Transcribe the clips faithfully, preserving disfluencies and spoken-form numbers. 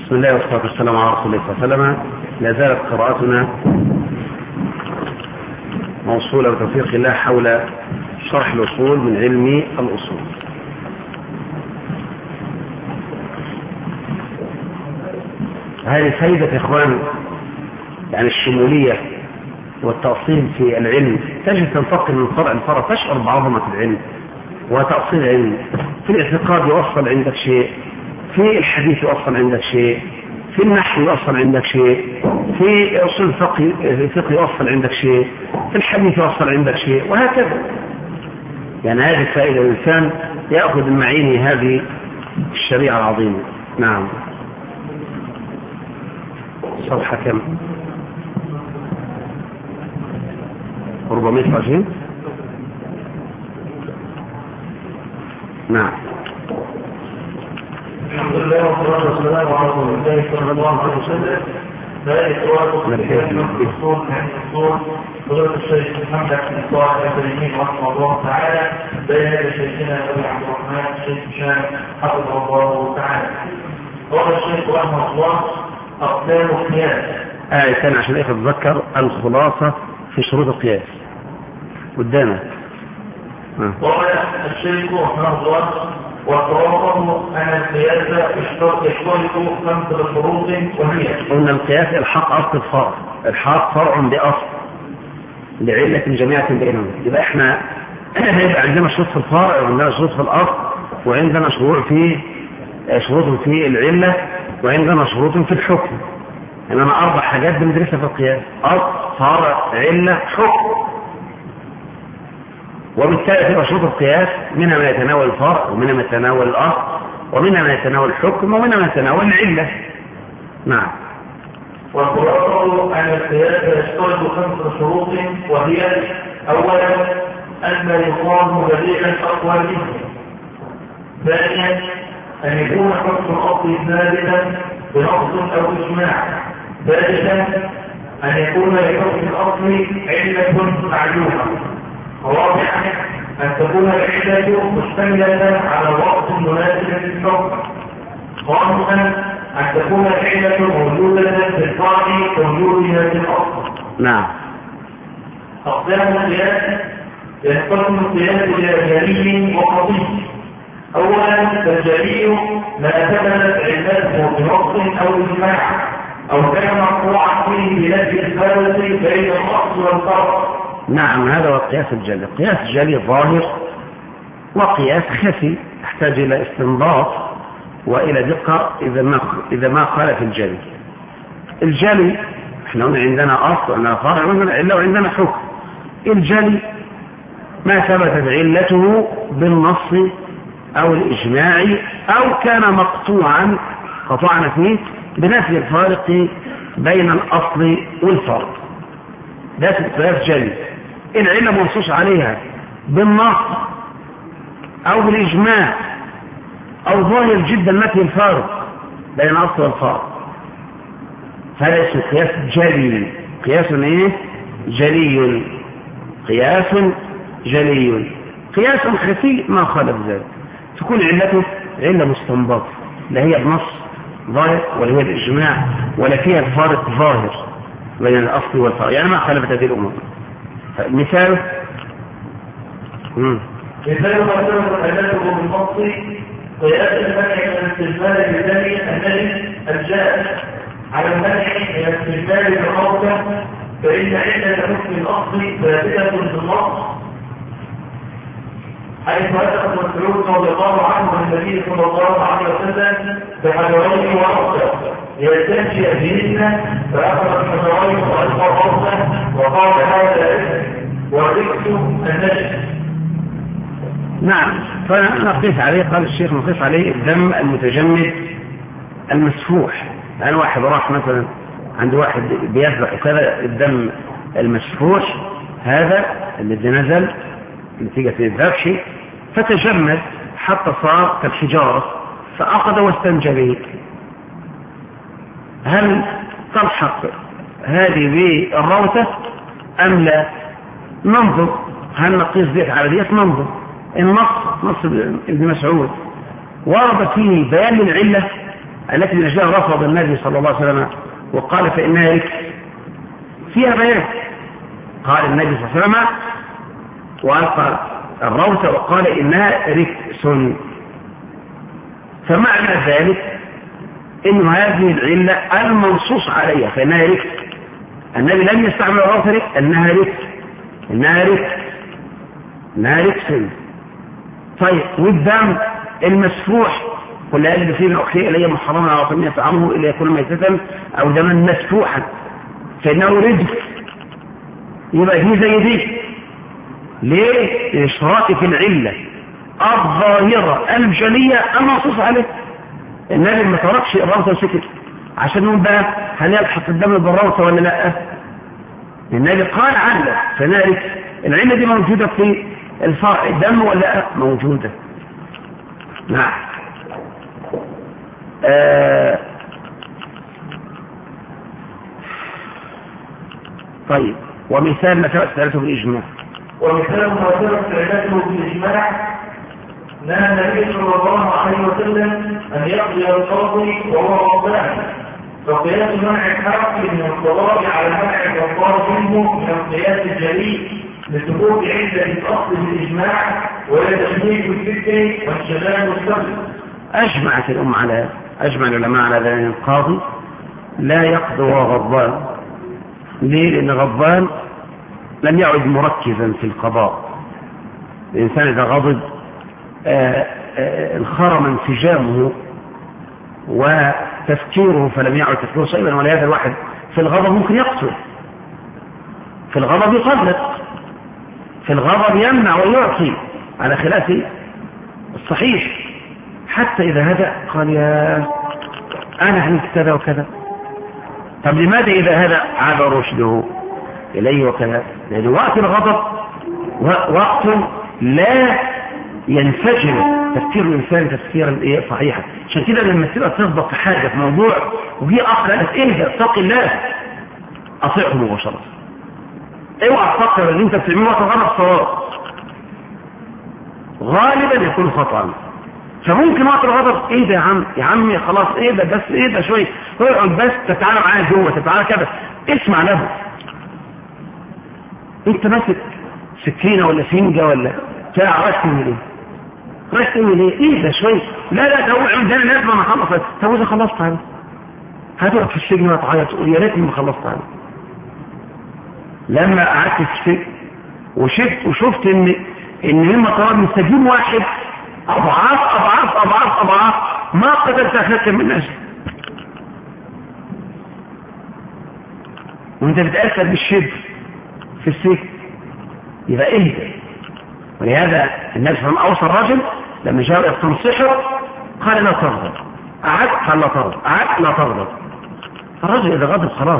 بسم الله والصلاة والسلام على رسول الله صلى الله عليه وسلم. لا زالت قراءتنا موصولة بتوفيق الله حول شرح الأصول من علم الأصول. هذه فائدة يا إخوان، يعني الشمولية والتأصيل في العلم. تجد تنتقل من فرع لفرع، تشعر بعظمة العلم وتأصيل العلم. في الاعتقاد يوصل عندك شيء، في الحديث يوصل عندك شيء، في النحو يوصل عندك شيء، في أصول الفقه الفقه يوصل عندك شيء، في الحديث يوصل عندك شيء، وهكذا. يعني هذه الفائدة، الإنسان يأخذ من معين هذه الشريعة العظيمة. نعم. صفحة كم؟ أربعمائة وعشرين. نعم. الحمد لله والصلاة والسلام على رسول الله صلى الله عليه وسلم. لا إخوانكم في الأصول عن الأصول فضيلة الشيخ محمد بن صالح الكريمين رحمه الله تعالى بين يدي شيخنا أبي عبد الرحمن الشيخ هشام حفظه الله تعالى. قال الشيخ رحمه الله: أقسام القياس. آية ثانية عشان أتذكر الخلاصة في شروط القياس قدامك. قال الشيخ رحمه الله: والتوقف أن القياس يشترط خمسة شروط، وهي قلنا القياس الحق أصل الفرع، الحق فرع بأصل لعلة جميعة بينهم. يبقى احنا هيبقى عندنا شروط في الفرع وعندنا شروط في الأصل وعندنا شروط في شروط في العلة وعندنا شروط في الحكم. إنما أربع حاجات بندرسها في القياس: أصل، فرع، علة، حكم. وبالتالي تبقى شروط القياس منها ما يتناول الفرع ومنها ما يتناول الأصل ومنها ما يتناول الحكم ومنها ما يتناول العلة. نعم. والخلاصة أن القياس يشترط خمس شروط، وهي: أولا أن يقام بديعا أقوى منه. ثانيا أن يكون حكم الأصل ثابتا بنص أو إجماع. ثالثا أن يكون لحكم الأصل علة معلومة. رابعا أن تكون العلة مشتملة على وقت مناسب للحكم. خامسا أن تكون العلة موجودة في الفرع كوجودها في الأصل. نعم. أقسام القياس: ينقسم القياس إلى جلي وخفي. أولا الجلي ما ثبتت علته بنص أو إجماع أو كان مقطوعا فيه بنفي الفارق بين الأصل والفرع. نعم، هذا هو القياس الجلي. قياس جلي ظاهر وقياس خفي يحتاج إلى استنباط وإلى دقة إذا ما إذا ما خالف الجلي. الجلي احنا عندنا أصل وعندنا فرع وعندنا علة وعندنا حكم. الجلي ما ثبتت علته بالنص أو الإجماع أو كان مقطوعا قطعنا فيه بنفي الفارق بين الأصل والفرع. ده قياس جلي. العلة منصوص عليها بالنص أو بالإجماع أو ظاهر جدا نفي الفارق بين الأصل والفرع، هذا اسمه قياس جلي. قياس ايه؟ جلي. قياس جلي. قياس خفي ما خالف ذلك، تكون علته علة مستنبطة لا هي بنص ظاهر ولا هي الإجماع ولا فيها الفارق ظاهر بين الأصل والفرع، يعني ما خالفت هذه الأمور. مثال مثال ما ثبتت علته بالنص قياس المنع من استثمار الدم النجس الجائز على المنع من استثمار الروضة، فإن علة حكم الأصل ثابتة بالنص، حيث أتى مسعود رضي الله عنه النبي صلى الله عليه وسلم بحجرين ورقة يستنشئ بهن، فأخذ الحجرين وألقى الرقة وقال: هذا اسم والركس النجس. نعم. فنقيس عليه، قال الشيخ نقيس عليه الدم المتجمد المسفوح. يعني واحد راح مثلا عند واحد بيذبح وكذا، الدم المسفوح هذا الذي نزل نتيجة الذبح فتجمد حتى صار كالحجارة، فأخذ واستنجى به. هل تلحق هذه بالروثة أم لا؟ ننظر هل نقيس ذلك على ذلك. ننظر النص، نص ابن مسعود ورد فيه بيان العلة التي من أجلها رفض النبي صلى الله عليه وسلم وقال فإنها ركس فيها بيان. قال النبي صلى الله عليه وسلم وألقى الروث وقال إنها ركس، فمعنى ذلك إن هذه العلة المنصوص عليها فإنها ركس. النبي لم يستعمل الروث ركس، إنها ركس إنها ركس إنها ركس. طيب والدم المسفوح كل هذا فيه من أخيه إليه محرما على طمية طعامه إلا يكون ميتة أو دما مسفوحا فإنه رجس. يبقى دي زي دي. ليه؟ الاشتراك في العلة الظاهرة الجلية المنصوص عليه. النبي ما تركش الروثة وسكت عشان نقول بقى هل يلحق الدم بالروثة ولا لا. النبي قال علة فنالك العلة دي موجودة في الدم ولا موجودة. نعم. آه طيب ومثال ما ثبت ثلاثه بالإجماع. ومثال ما ثبت ثلاثه بالإجماع نهى النبي صلى الله عليه وسلم أن يقضي القاضي وهو غضبان، فقياس منع الحق من القضاء على منع الغضبان منه من القياس الجليل لثبوت عدة الأصل بالإجماع ويتشبيه الفكر والشباب والسبب. أجمعت الأمة على أجمع العلماء على ذلك القاضي لا يقضي وهو غضبان. ليه؟ لأن غضبان لم يعد مركزا في القضاء. الإنسان إذا غضب انخرم انسجامه وتفكيره فلم يعد تفكيره صعبا، ولهذا الواحد في الغضب ممكن يقتل، في الغضب يقلق، في الغضب يمنع ويعطي على خلاف الصحيح. حتى إذا هدأ قال يا أنا عملت كذا وكذا. طب لماذا إذا هدأ عاد رشده إليه وكذا؟ لأن وقت الغضب وقت لا ينفجر تفكير الإنسان تفكيرا صحيحا. عشان كده لما تبقى تصدق في حاجة في موضوع وهي أخ قالت إيه اتق الله أطيعه مباشرة. اوعى تفكر اللي أنت بتعمله وقت الغضب صواب، غالبا يكون خطأ. فممكن وقت الغضب ايه ده يا عم يا عمي خلاص ايه ده بس ايه ده شويه اقعد بس تتعالى معايا جوه تتعالى كده اسمع له. انت ماسك سكينه ولا سنجه ولا بتاع رايح تعمل ايه؟ رايح تعمل ايه؟ ايه ده شويه لا لا ده هو عندنا لازم انا اخلص. طب واذا خلصت عليه هتقعد في السجن وتعيط تقول يا ريتني ما خلصت عليه. لما قعدت في السجن وشفت وشفت ان ان لما طلب من سجين واحد أضعاف أضعاف أضعاف أضعاف ما قدرت أخذت من أجل. وانت بتأثر بالشد في السجن يبقى ايه ده؟ ولهذا النبي صلى الله عليه وسلم أوصى الرجل لما جاء يستنصحه قال لا تغضب. أعد قال لا تغضب. أعد لا تغضب. الرجل إذا غضب خلاص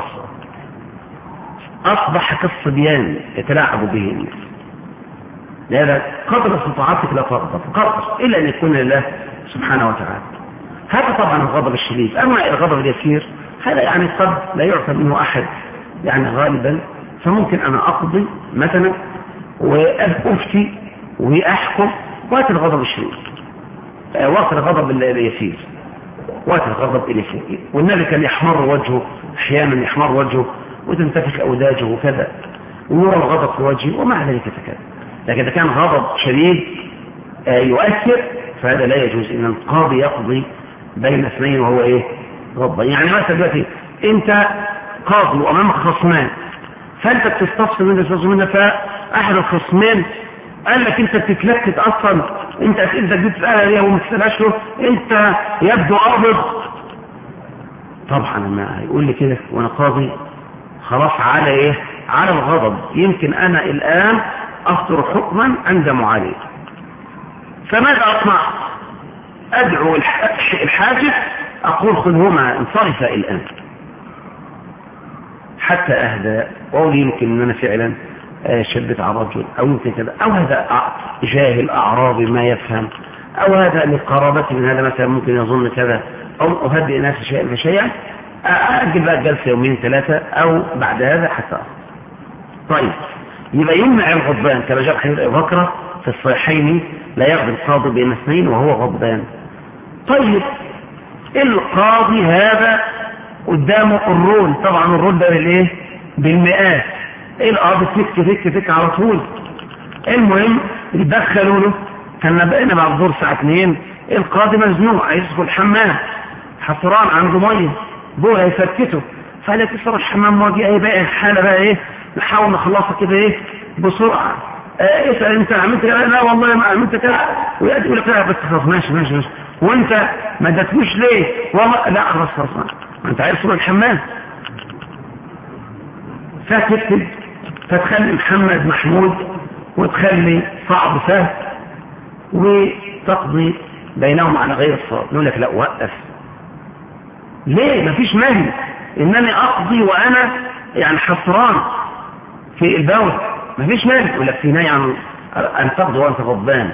أصبح كالصبيان يتلاعب به الناس. لهذا قدر استطاعتك لا تغضب قدر إلا أن يكون لله سبحانه وتعالى. هذا طبعا الغضب الشديد. أما الغضب اليسير هذا يعني قد لا يعطى منه أحد يعني غالبا. فممكن أنا أقضي مثلا وأفتي وأحكم وقت الغضب الشديد وقت الغضب اليسير وقت الغضب اليسير. والنبي كان يحمر وجهه أحيانا يحمر وجهه وتنتفخ أوداجه وكذا ويرى الغضب في وجهه ومع ذلك تكاد. لكن إذا كان غضب شديد يؤثر فهذا لا يجوز ان القاضي يقضي بين اثنين وهو ايه غضبان. يعني مثلا دلوقتي انت قاضي وامامك خصمان فانت بتستفسر من تستفسر منه فاحد الخصمين قال لك انت بتتلكت اصلا انت اسئلتك دي تسالها ليه وما تسالهاش له انت يبدو قابض. طبعا لما يقول لي كده وانا قاضي خلاص على ايه على الغضب يمكن انا الان أصدر حكما أندم عليه. فماذا أصنع؟ أدعو الحاجب أقول خذهما انصرفا الآن حتى أهدى وأقول يمكن أن أنا فعلا شدت على الرجل أو يمكن كذا أو هذا جاهل أعرابي ما يفهم أو هذا لقرابتي من هذا مثلا ممكن يظن كذا أو أهدئ ناس شيئا فشيئا أأجل بقى جلسة يومين ثلاثة أو بعد هذا حتى. طيب يبقى يمنع الغضبان كما جاء حديث أبي بكر في الصحيحين لا يغضب القاضي بين اثنين وهو غضبان. طيب القاضي هذا قدامه الرول، طبعا الرول ده بالايه؟ بالمئات. القاضي فك فك فك على طول. المهم يدخلوا له، كان بقينا بعد الظهر الساعه اتنين، القاضي مزنوق عايز يدخل الحمام، حصران عنده ميه، بوه هيسكته، فقال لك اصرف الحمام واجي ايه بقى الحاله بقى ايه، نحاول نخلصها كده ايه بسرعه. اه اسال انت عملت كده؟ لا والله ما عملت كده. ويأتي يقول لك لا بس خلاص ماشي ماشي ماشي. وانت ما ادتوش ليه؟ والله لا خلاص خلاص ما انت عايز تروح الحمام. فتكتب، فتخلي محمد محمود وتخلي صعب سهل، وتقضي بينهم على غير الصواب. يقول لك لا وقف، ليه؟ مفيش مانع انني اقضي وانا يعني حصران في البول، مفيش مانع. يقول لك في نهي عن ان تقضي وانت غضبان،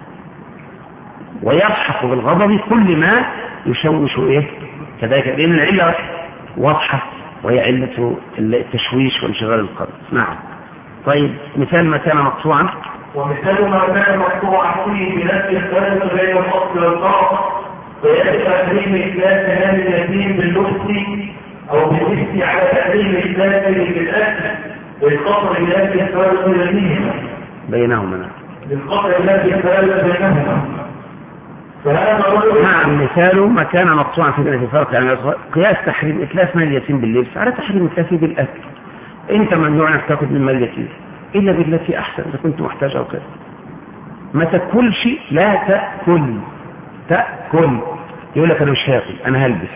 ويضحك بالغضب كل ما يشوش ايه كذلك، لان العله واضحه وهي عله التشويش وانشغال القلب. نعم. طيب مثال ما كان مقطوعا، ومثال ما كان مقطوعا فيه بنفس الثالث بين الأصل والطرف، ويأتي تحريم إثلاث هذه اليتيم باللبس أو باللبس على تحريم إثلاثه بالأكل بالقطر الذي الثالث بينهما بينهما بالقطر الذي الثالث بينهما. فهذا رجل نعم مثاله ما كان مقطوعا في في فرق، يعني قياس تحريم إتلاف مال اليتيم باللبس على تحريم إتلافه بالأكل. أنت ممنوع أنك تأخذ من مال اليتيم إلا بالتي أحسن إذا كنت محتاج أو كذا. ما تأكلش، لا تأكل تأكل. يقول لك أنا مش هاكل، أنا هلبس،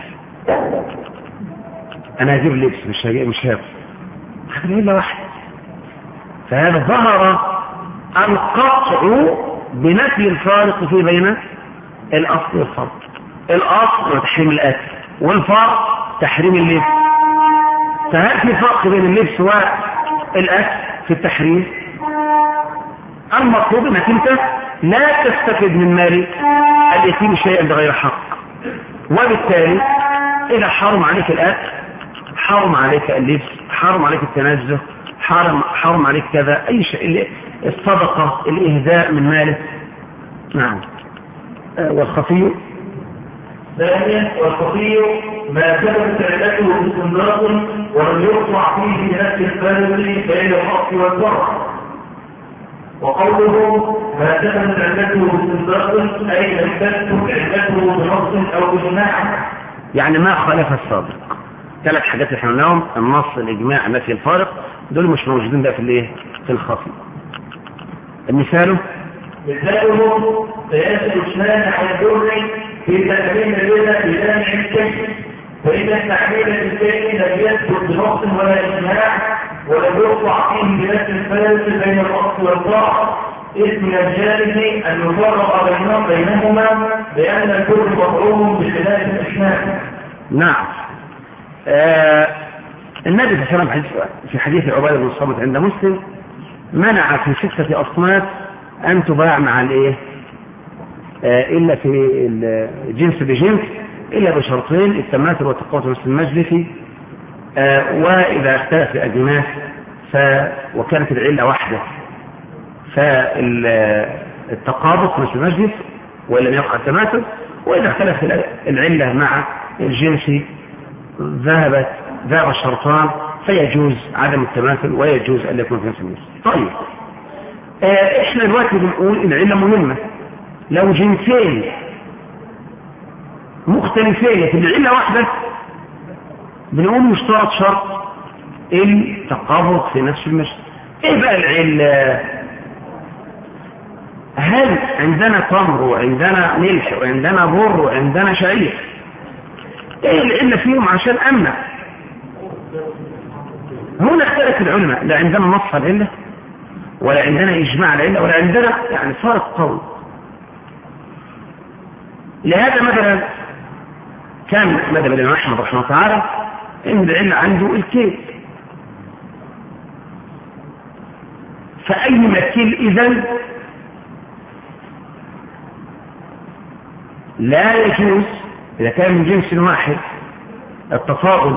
أنا هجيب لبس، مش هجيب مش هاكل. هذا إلا واحد. فهذا ظهر القطع بنفي الفارق في بين الأصل والفرق. الأصل تحريم الأكل، والفرق تحريم اللبس. فهل في فرق بين اللبس والأكل في التحريم؟ المطلوب انك انت لا تستفد من مال اليتيم شيئا بغير حق، وبالتالي اذا حرم عليك الاكل، حرم عليك اللبس، حرم عليك التنزه، حرم حرم عليك كذا اي شيء، الصدقه، الاهداء من ماله. نعم. والخفي ثانيا والخفي ما ثبت علته باستنباط ولم يقطع فيه بنفس الفارق بين الحق والفرق. وقوله ما ثبت علته باستنباط اي لم تثبت علته بنص او باجماع، يعني ما خالف السابق. ثلاث حاجات احنا قلناهم، النص، الاجماع، نفي الفارق، دول مش موجودين بقى في الايه؟ في الخفي. مثاله مثاله قياس الاسنان على الدر في تحريم الربا بجامع الكيل، فإذا التحريم الكيل لم يثبت بنص ولا إجماع ولم يقطع فيه بنفس الفارق بين الأصل والطاعة، إذ من الجانب أن يفرق بينهما لأن الكل مطعوم بخلاف الأسنان. نعم. آه النبي صلى الله عليه وسلم في حديث عبادة بن الصامت عند مسلم منع في ستة أصناف أن تباع مع الإيه؟ آه إلا في الجنس بجنس، إلا بشرطين: التماثل والتقاطع مثل المجلس، آه وإذا اختلف الأجناس ف... وكانت العلة واحدة فالتقابض مثل المجلس وإن لم يقع التماثل، وإذا اختلف العلة مع الجنس ذهبت ذهب الشرطان فيجوز عدم التماثل ويجوز أن يكون في نفس الجنس. طيب آه احنا دلوقتي بنقول العلة مهمة. لو جنسين مختلفين في العلة واحدة بنقول مشترط شرط التقابض في نفس المجلس. ايه بقى العلة؟ هل عندنا تمر وعندنا ملح وعندنا بر وعندنا شعير، ايه العلة فيهم عشان امنع؟ هنا اختلف العلماء، لا عندنا نص العلة ولا عندنا اجماع العلة ولا عندنا يعني فارق قوي. لهذا مثلا كان مذهب الإمام أحمد رحمه الله تعالى إن العلة عنده الكيل، فأي مكيل إذن لا يجوز إذا كان من جنس واحد التفاضل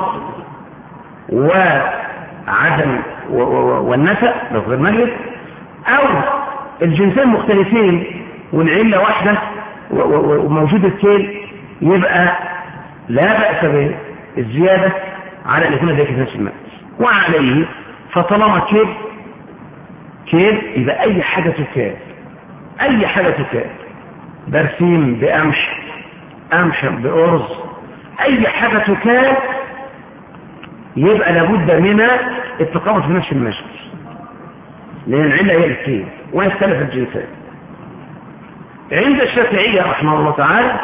وعدم والنفع لفظ المجلس، أو الجنسين مختلفين والعلة واحدة وموجود الكيل، يبقى لا بأس بالزيادة على أن يكون ذلك في نفس المقاس. وعليه فطالما كيل كيل يبقى أي حاجة تكال، أي حاجة تكال، برسيم بقمح، قمح بأرز، أي حاجة تكال يبقى لابد من التقابض في نفس المجلس، لأن العلة هي الكيل ويختلف الجنسات. عند الشافعية رحمه الله تعالى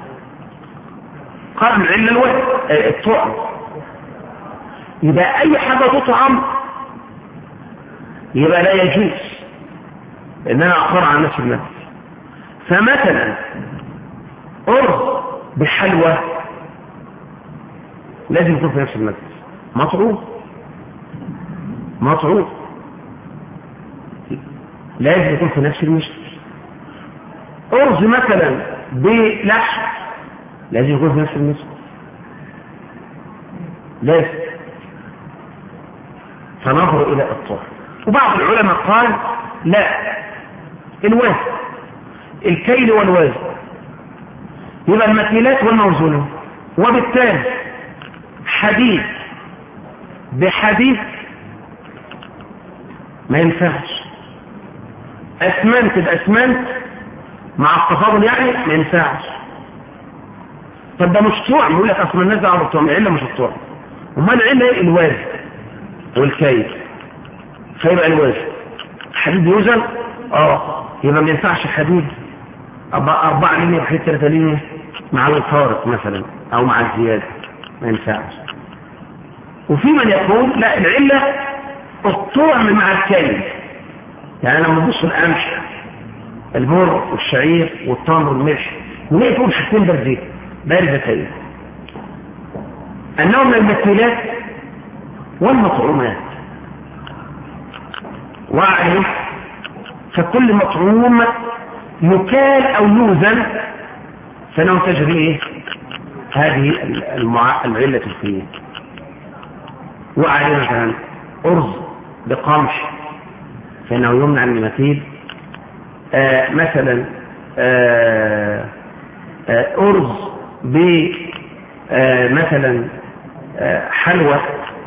قال العلة الوزن الطعم، يبقى أي حاجة تطعم يبقى لا يجوز إن أنا أقر عن نفس المجلس. فمثلا أرز بحلوى لازم يكون في نفس المجلس، مطعوم مطعوم لازم يكون في نفس المجلس. أرز مثلا بلحم لازم يكون في نفس المجلس، لازم. فنظر إلى الطعم. وبعض العلماء قال لا، الوزن، الكيل والوزن، يبقى المكيلات والموزونات، وبالتالي حديد بحديد ما ينفعش، اسمنت باسمنت مع التفاضل يعني ما ينفعش. طب ده مش طعم، يقول لك اصل الناس دعوه بالطعم، العله مش الطعم، امال العله ايه؟ الوزن والكيل. فيبقى الوزن حديد يوزن اه يبقى ما ينفعش حديد أربعة لينية بحديد ثلاثة لينية مع الفارق مثلا أو مع الزيادة، ما ينفعش. وفي من يقول لا، العلة الطعم مع الكيل. يعني لما نبص القمح، البر والشعير والتمر والملح، ونلاقي فيهم حاجتين باردين باردتين، أنهم من المكيلات والمطعومات. وعليه فكل مطعوم يكال أو يوزن فإنه تجري إيه؟ هذه المع... العلة فيه. وعليه مثلا أرز بقمح فإنه يمنع المثيل. آه مثلا آه آه أرز ب آه مثلا آه حلوى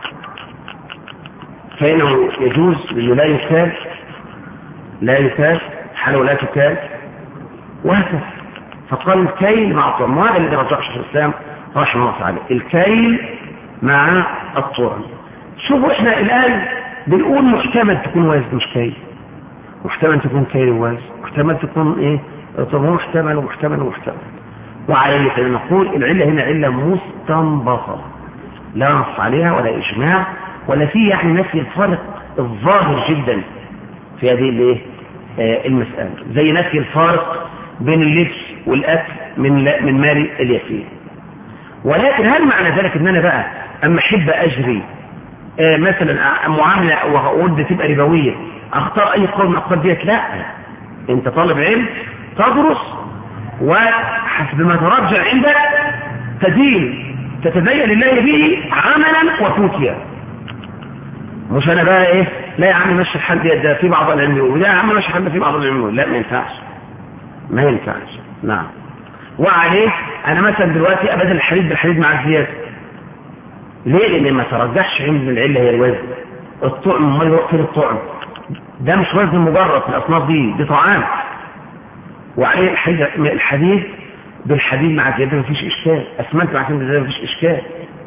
فإنه يجوز لأنه لا يكال، لا يكال حلوى لا تكال، وهكذا. فقال الكيل مع الطعم، وهذا الذي رجع شيخ الإسلام رحمه الله تعالى، الكيل مع الطعم. شوفوا احنا الآن بنقول محتمل تكون وزن مش كيل، محتمل تكون كيل ووزن، محتمل تكون ايه؟ طب هو محتمل ومحتمل ومحتمل. وعليه فنقول العلة هنا علة مستنبطة لا نص عليها ولا إجماع ولا فيه يعني نفي الفرق الظاهر جدا في هذه الايه آه المسألة، زي نفي الفارق بين اللبس والأكل من من مال اليتيم. ولكن هل معنى ذلك ان انا بقى اما احب اجري آه مثلا معاملة وود تبقى ربوية اختار اي قول من الاقوال ديت؟ لا، انت طالب علم تدرس وحسب ما ترجع عندك تدين تتبين لله به عملا وتوتيا. مش انا بقى ايه لا يا عم ماشي الحال ده في بعض العلم يقول لا يا عم ماشي الحال في بعض العلم يقول لا، ما ينفعش ما ينفعش. نعم. وعليه انا مثلا دلوقتي ابدل الحديد بالحديد مع الزياده، ليه؟ لان ما ترجحش عند العله هي الوزن. الطعم ما يوقف الطعم ده مش وزن مجرد في الاصناف دي، دي طعام. وعليه الحديد بالحديد مع الزياده ما فيش اشكال، اسمنت مع الزياده ما فيش اشكال.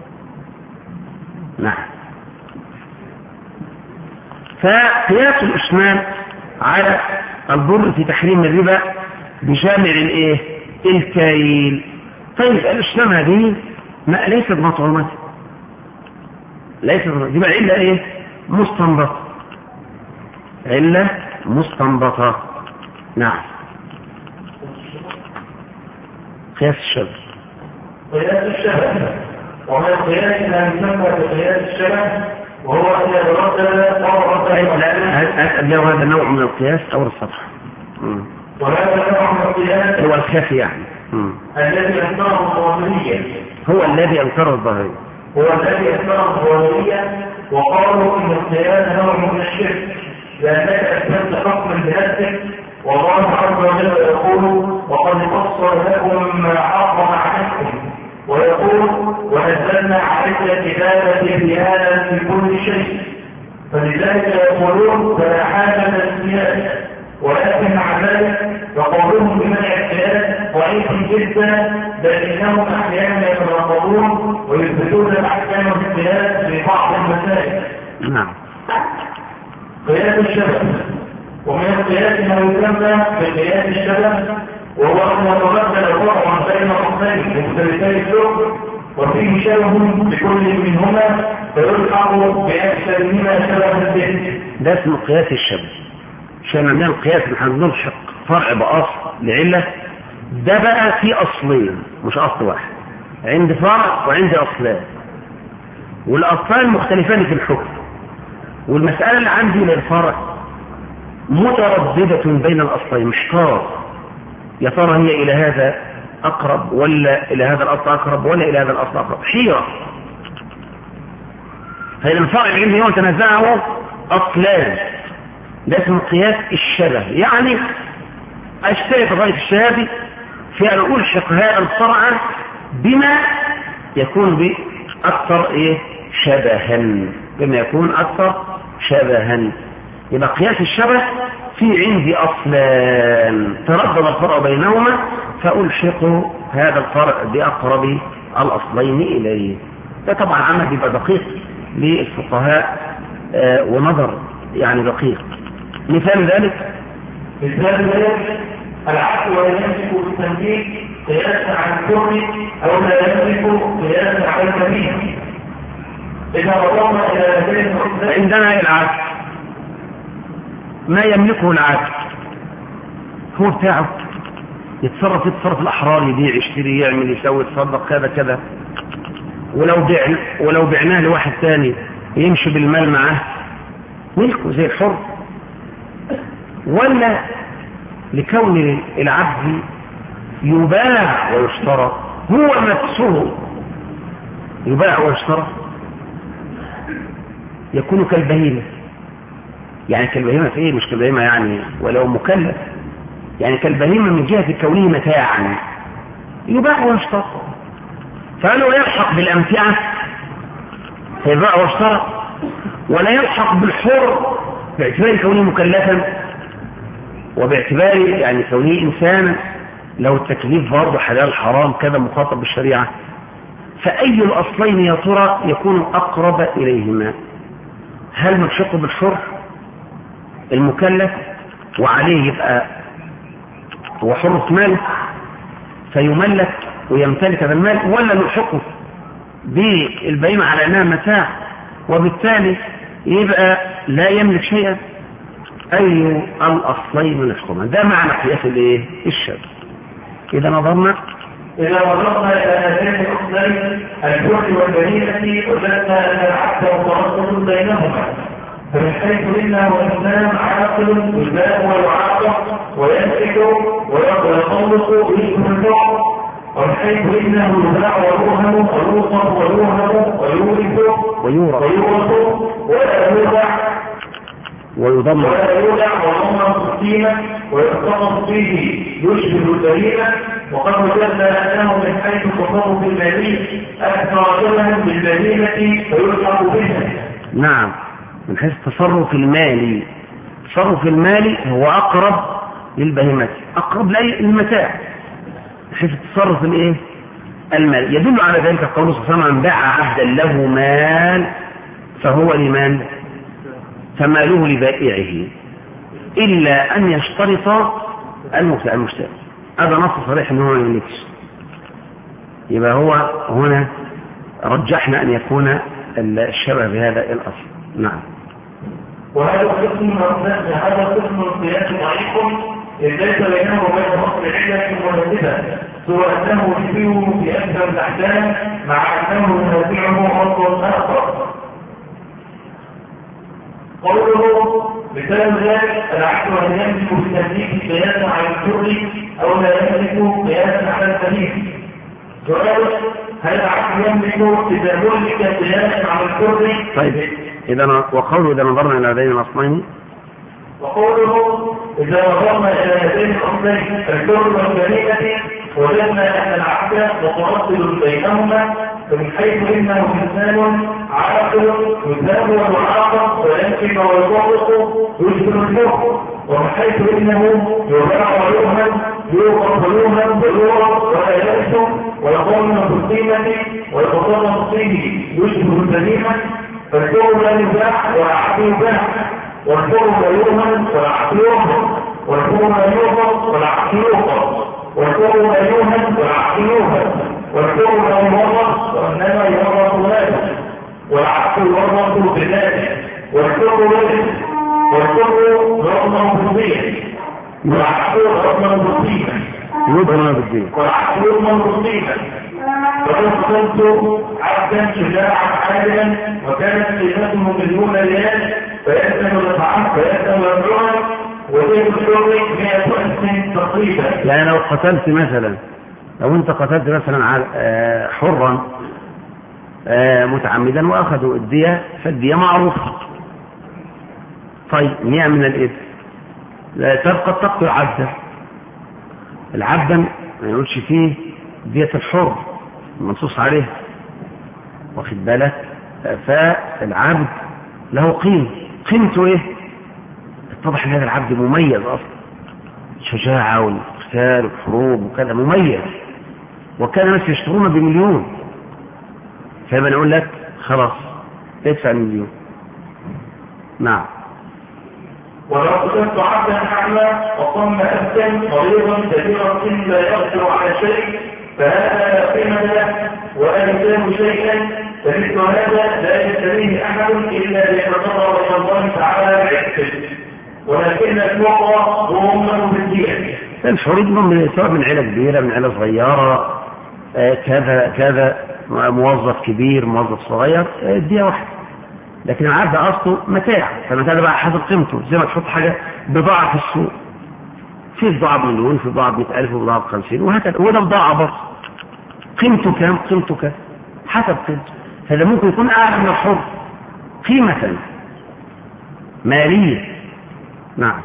نعم. فقياس الاسنان على البر في تحريم الربا بجامع الايه؟ الكيل. طيب الاسنان هذه ما ليست مطعومه، ليست دي بقى عله ايه؟ مستنبطه، عله مستنبطه. نعم. قياس الشبه، قياس الشبه وهو القياس لا يسمى بقياس الشبه، وهو أن يتردد طبعا هذا نوع من القياس أو السطح، وهذا نوع من القياس هو الخفي يعني مم. الذي أنكره الظاهرية، هو الذي أنكره الظاهرية هو الذي أنكره الظاهرية وقالوا إن القياس نوع من الشرك لأنك أثبتت حكما بنفسك، والله عز وجل يقول وقد فصل لكم ما حرم عليكم ويقول ونزلنا عليك الكتاب بيانا في كل شيء، فلذلك يقولون فلا حاجة للقياس، ولكن مع ذلك فقولهم بمنع القياس ضعيف جدا، بل انهم احيانا يتناقضون ويثبتون احكام القياس في بعض المسائل. نعم. قياس الشبه، ومن القياس ما يسمى بقياس الشبه، وهو ان يتبدل فرع بين قسمين مختلفين اللغة وفيه شبه بكل منهما فيلحق باكثرهما شبها به. ده اسمه قياس الشبه. عشان عندنا القياس اللي هنلحق فرع باصل لعله، ده بقى في اصلين مش اصل واحد، عند فرع وعند اصلان، والاصلان مختلفان في الحكم، والمساله اللي عندي للفرع متردده بين الاصلين، محتار يا ترى هي الى هذا اقرب ولا الى هذا الاصل اقرب ولا الى هذا الاصل اقرب، حيره. فاذا الفرع اللي عندي يوم تنازعه اصلان، ده اسمه قياس الشبه. يعني اشترط غاية الشهادة في ان الحق هذا الفرع بما يكون باكثر ايه شبها، بما يكون اكثر شبها. يبقى قياس الشبه في عندي اصلان تردد الفرع بينهما، فالحق هذا الفرع باقرب الاصلين اليه. ده طبعا عمل بيبقى دقيق للفقهاء آه ونظر يعني دقيق. مثال ذلك مثال ذلك العقل ولا يمسك بالتنبيه قياسا عن الكفر او لا يمسك قياسا عن الكبير. اذا وصلنا الى هذين عندنا العقل ما يملكه العقل هو بتاعه، يتصرف يتصرف الاحرار، يبيع يشتري يعمل يسوي يتصدق كذا كذا، ولو بيع ولو بعناه لواحد ثاني يمشي بالمال معاه ملكه زي الحر. ولا لكون العبد يباع ويشترى هو نفسه يباع ويشترى، يكون كالبهيمة. يعني كالبهيمة في ايه؟ مش كالبهيمة يعني ولو مكلف، يعني كالبهيمة من جهة كونه متاعا يباع ويشترى، فلو يلحق بالأمتعة فيباع ويشترى، ولا يلحق بالحر باعتبار كونه مكلفا وباعتبار يعني كونه إنسانا لو التكليف برضه حلال حرام كذا مخاطب بالشريعة. فأي الأصلين يا ترى يكون أقرب إليهما؟ هل نلحقه بالحر المكلف وعليه يبقى هو حر في ماله فيملك ويمتلك هذا المال، ولا نلحقه بالبهيمة على أنها متاع وبالتالي يبقى لا يملك شيئا؟ أي الأصلين نلحقهما؟ ده معنى قياس الايه الشبه. إذا نظرنا إذا نظرنا إلى هذين الأصلين الجهد والبهيمة وجدنا أن العبد متوسط بينهما، فمن حيث إنه إنسان عاقل يباع ويعاقب ويمسك ويطلق ويشبه البعض، ومن حيث إنه يباع ويوهم ويوصف ويوهم ويورث ويورث ولا يودع ويضمن ولا يودع ويضمن سكينة ويتصرف فيه يشبه البهيمة. وقد وجدنا أنه من حيث تصرف المالي أكثر شبها بالبهيمة فيلحق بها. نعم، من حيث التصرف المالي، التصرف المالي هو أقرب للبهيمة، أقرب للمتاع من حيث التصرف الايه المال. يدل على ذلك قوله صلى الله عليه وسلم: من باع عبدا له مال فهو لمن؟ فماله لبائعه إلا أن يشترط المشتري. هذا نص صريح أنه ما يملكش، يبقى هو هنا رجحنا أن يكون الشبه بهذا الأصل. نعم. وهذا قسم هذا قسم القياس ضعيف ليس بينه وبين اصل العله مناسبه، سواء انه يشبهه في اكثر الاحكام مع انه ينازعه اصل اخر. قوله مثال ذلك العقل ان يملك بالتمليك قياسا على الحر او لا يملك قياسا على السليم. سؤال: هل العقل يملك اذا ملك قياسا على الحر؟ طيب، إذا وقوله إذا نظرنا إلى هذين الأصلين، وقوله إذا نظرنا إلى هذين الأصلين الحر والبهيمة وجدنا أن العبد متواصل بينهما، فمن حيث إنه إنسان عاقل يثاب ويعاقب وينكب ويطبق يشبه الحكم، ومن حيث إنه يباع ويؤمن يوقف ويؤمن ويوقف ولا يأثم ويقوم بالقيمة ويتصرف فيه يشبه البهيمة، فالحر لا يباع والعبد يباع، والحر لا يؤمن والعبد يؤمن، والحر لا يوقف والعبد يوقف، والحر لا يؤمن والعبد يؤمن، والحر لا يورث وإنما يورث ماله، والعبد يورث بذاته، والحر ولد، والحر يضمن بالدين، والعبد يضمن بالدين، يضمن بالدين، والعبد يضمن بالدين. وقد كنت عبدا شجاعا عادلا وكانت قيمته مليون ريال فيأثم الإطعام فيأثم الرعب وزيت الشرب مئة ألف تقريبا. يعني لو قتلت مثلا، لو انت قتلت مثلا حرا متعمدا واخذوا الدية، فالدية معروفة. طيب مئة من الإبل، لا تبقى تقتل عبدا، العبدا ما يقولش فيه دية الحر منصوص عليه، واخد بالك؟ فالعبد له قيمة، قيمته ايه؟ اتضح ان هذا العبد مميز اصلا، شجاعة والقتال والحروب وكذا، مميز، وكان الناس يشترونه بمليون، فيبقى نقول لك خلاص ادفع مليون. نعم. ولو قتلت عبدا اعمى وصم ابدا مريضا كثيرا السن لا يقدر على شيء فهذا لا قيمة له ولا يساوي شيئا، فمثل هذا لا يستريه احد الا ليتضرر الى الله تعالى بعزته، ولكن الفقراء هم بالدين. الحريج من سواء من عيلة كبيرة من عيلة صغيرة، آه كذا كذا، موظف كبير موظف صغير، آه الدية واحدة. لكن العبد اصله متاع، فالمتاع ده بقى حسب قيمته، زي ما تحط حاجة بضاعة في السوق، في بضاعة بمليون، في بضاعة بمئة ألف، وبضاعة بخمسين، وهكذا. وده بضاعة برضه قيمته كام؟ قيمته كام؟ حسب قيمته. هذا ممكن يكون أعلى من الحر قيمة مالية. نعم.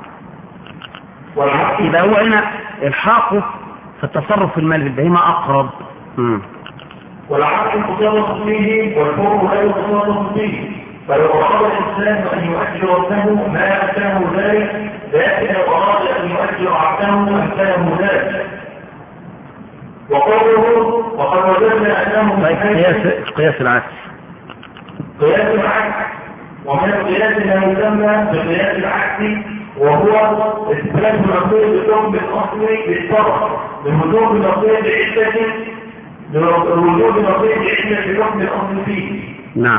إذا هو هنا الحاقه في التصرف في المال بالبهيمة أقرب. مم. والعقل يتصرف فيه والحر لا يتصرف فيه، فلو أراد الإنسان أن يؤجر ابنه ما أتاه ذلك، لكن لو أراد أن يؤجر عبده أمكانه ذلك. وقوله وقد وجدنا أنه قياس قياس العكس، قياس العكس، ومن القياس ما يسمى بقياس العكس، وهو إثبات نقيض الحكم الأصلي للشرع بوجود نقيض عدة لوجود نقيض عدة الحكم الأصلي فيه. نعم.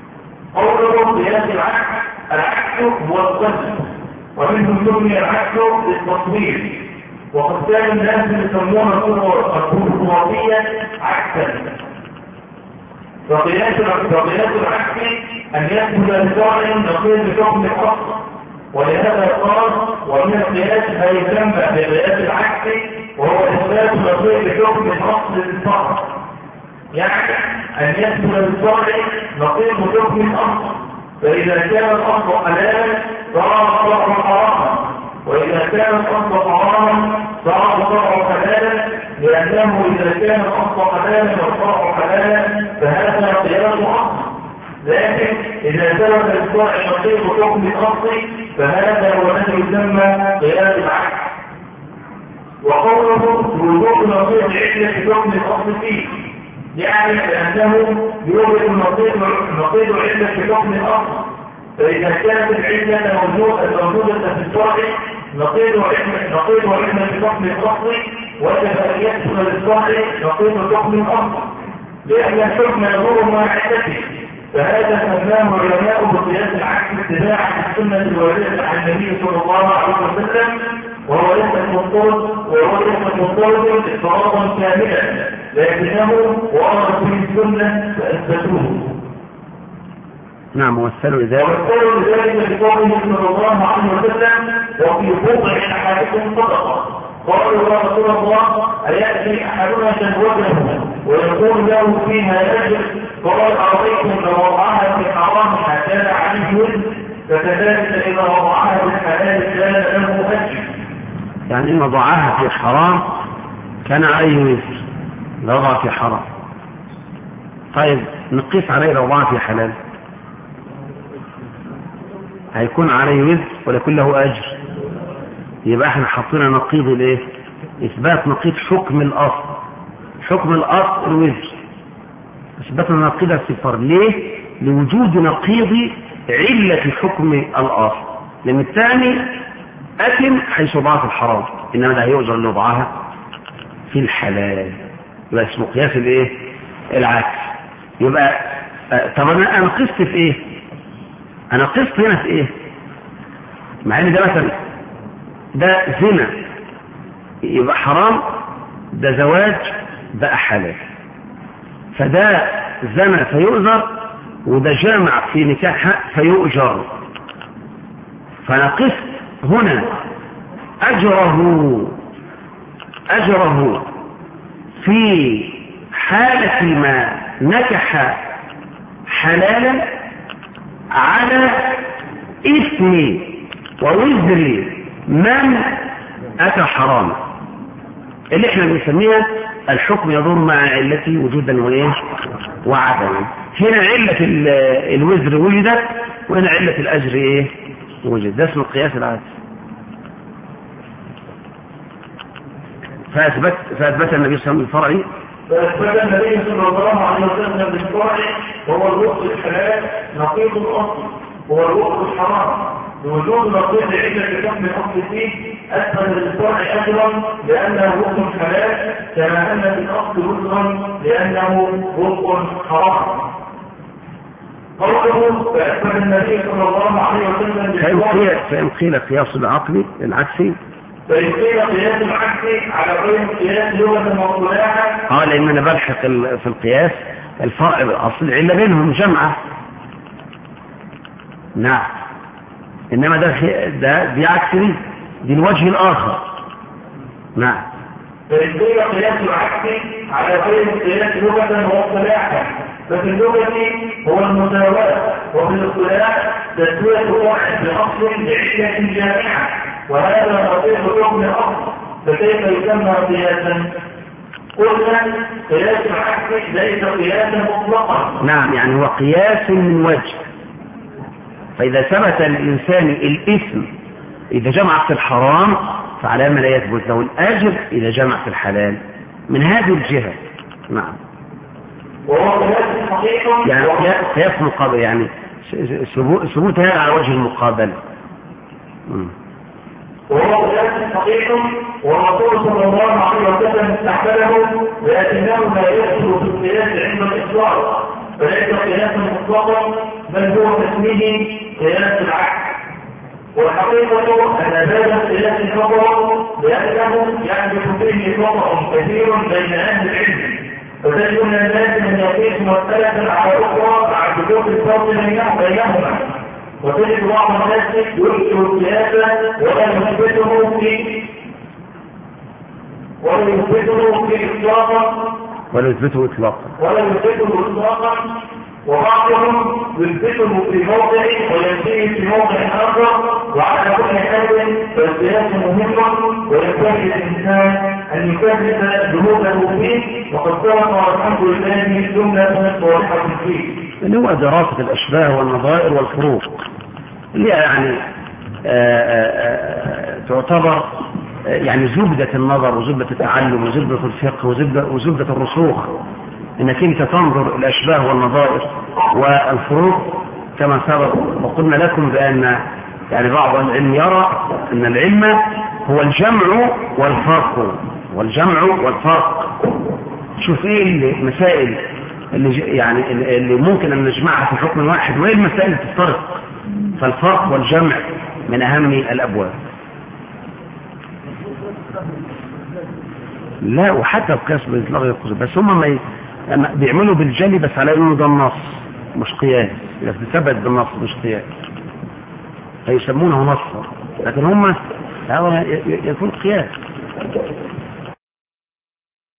قوله قياس العكس، العكس هو القسم، ومنه سمي العكس للتصوير، وقد كان الناس يسمون الكرواتية عكسا. فقياس العكس أن يثبت لشرع نقيض الحكم الأصلي، ولهذا قال ومن القياس ما يسمى بقياس العكس وهو إثبات نقيض الحكم الأصلي للشرع، يعني أن يثبت للشرع نقيض حكم الأصل، فإذا كان الأصل حلالا صار الشرع حراما، وإذا كان الأصل حراما صار الشرع حلالا، لأنه إذا كان الأصل حلالا والشرع حلالا فهذا قياس أصل. لكن إذا ثبت الشرع نقيض حكم الأصل فهذا هو الذي يسمى قياس العكس. وقوله وجود نقيض عدة حكم الأصل فيه، يعني بأنه يوجد نقيض عدة حكم الأصل، فإذا كانت العلة موجودة في الشرع نقيض نقيض عدة حكم الأصل، وجب أن يدخل للشرع نقيض حكم الأصل، لأن الحكم يدور مع عدته، فهذا سماه العلماء بقياس العكس اتباعا للسنة الواردة عن النبي صلى الله عليه وسلم، وهو ليس مضطرد وهو ليس مضطرد اضطرابا كاملا، لكنه ورد في السنة فأثبتوه. نعم. ومثلوا ذلك ومثلوا ذلك بقوله صلى الله عليه وسلم وفي بضع أحدكم صدقة، قالوا يا رسول الله أيأتي أحدنا شهوته ويقول له فيها يجب؟ قال أرضيكم لو وضعها في حرام كان عليه وزن، فكذلك إذا وضعها في الحلال كان له أجر. يعني إن وضعها في حرام كان عليه وزر لو وضع في حرام. طيب نقيس عليه لو وضع في حلال، هيكون عليه وزر ولا يكون له أجر؟ يبقى احنا حطينا نقيض الايه؟ إثبات نقيض حكم الأصل. حكم الأصل الوزر، أثبتنا نقيض الصفر. ليه؟ لوجود نقيض علة حكم الأصل، لأن الثاني أتم حيث وضعها في الحرام، إنما ده هيؤجر اللي وضعها في الحلال، يبقى اسمه قياس الايه؟ العكس. يبقى طب انا انا قست في ايه؟ انا قست هنا في ايه؟ مع ان ده مثلا ده زنا يبقى حرام، ده زواج بقى حلال، فده زنا فيؤجر، وده جامع في نكاح فيؤجر. فانا قست هنا اجره أجره في حالة ما نكح حلالا على إثم ووزر من أتى حراما، اللي احنا بنسميها الحكم يدور مع علته وجودا وإيه وعدما. هنا علة الوزر وجدت، وهنا علة الأجر إيه وجد. ده اسمه القياس العكس. فأثبت, فأثبت النبي صلى الله عليه وسلم الفرعي فأثبت النبي صلى الله عليه وسلم بالفرعي وهو الوقت الحلال نقيض الأصل، هو الوقت الحرام، بوجود نقيض عدة حكم الأصل فيه. أثبت بالفرع أجرا لأنه وقت حلال، كما أن في الأصل وزرا لأنه وقت حرام. قوله فأثبت النبي صلى الله عليه وسلم بالفرع. فإن قيل قياس العقل العكسي، فإن قيل قياس العكس على غير قياس لغة واصطلاحا. اه لأن أنا بلحق في القياس الفرع بالأصل العلة بينهم جمعة. نعم، إنما ده ده دي عكس دي دي الوجه الآخر. نعم. فإن قيل قياس العكس على غير قياس لغة واصطلاحا، ففي اللغة هو المساواة، وفي الاصطلاح تسوية واحد بأصل لعلة جامعة، وهذا نصيح حكم الأصل، فكيف يسمى قياسا؟ قلنا قياس العكس ليس قياسا مطلقا. نعم، يعني هو قياس من وجه. فإذا ثبت الإنسان الإثم إذا جمع في الحرام، فعلى ما لا يثبت له الأجر إذا جمع في الحلال من هذه الجهة. نعم. وهو قياس صحيح، يعني قياس مقابل، يعني ثبوت هذا على وجه المقابلة. وهو قياس صحيح، والرسول صلى الله عليه وسلم استحمله، لكنه لا يدخل في القياس عند الإطلاق، فليس قياسا مطلقا، بل هو تسميه قياس العكس. والحقيقة أن هذا القياس خطأ، لأنه يحدث فيه خطأ كثير بين أهل العلم، فتجد من الناس من يقيس مسألة على أخرى مع وجود الفرق بينهما، وتجد بعض الناس يؤثر القياس ولا يثبته في ولا يثبته في إطلاقا ولا يثبته إطلاقا ولا يثبته إطلاقا وبعضهم يثبته في موضع وينتهي في موضع آخر. وعلى كل حال فالقياس مهم، وينبغي للإنسان أن يكثف جهوده فيه، وقد سبق والحمد لله جملة واضحة فيه، اللي هو دراسة الأشباه والنظائر والفروق، اللي يعني آآ آآ تعتبر يعني زبدة النظر وزبدة التعلم وزبدة الفقه وزبدة, وزبدة الرسوخ، انك انت تنظر الأشباه والنظائر والفروق كما سبق. وقلنا لكم بأن يعني بعض العلم يرى أن العلم هو الجمع والفرق، والجمع والفرق. شوف ايه المسائل اللي يعني اللي ممكن ان نجمعها في حكم واحد، وايه المسائل اللي تفترق. فالفرق والجمع من اهم الابواب. لا، وحتى القياس باطلاق القياس، بس هم ما بيعملوا بالجلي بس على انه ده النص مش قياس، يثبت بالنص مش قياس، فيسمونه نصا، لكن هم يكون قياس.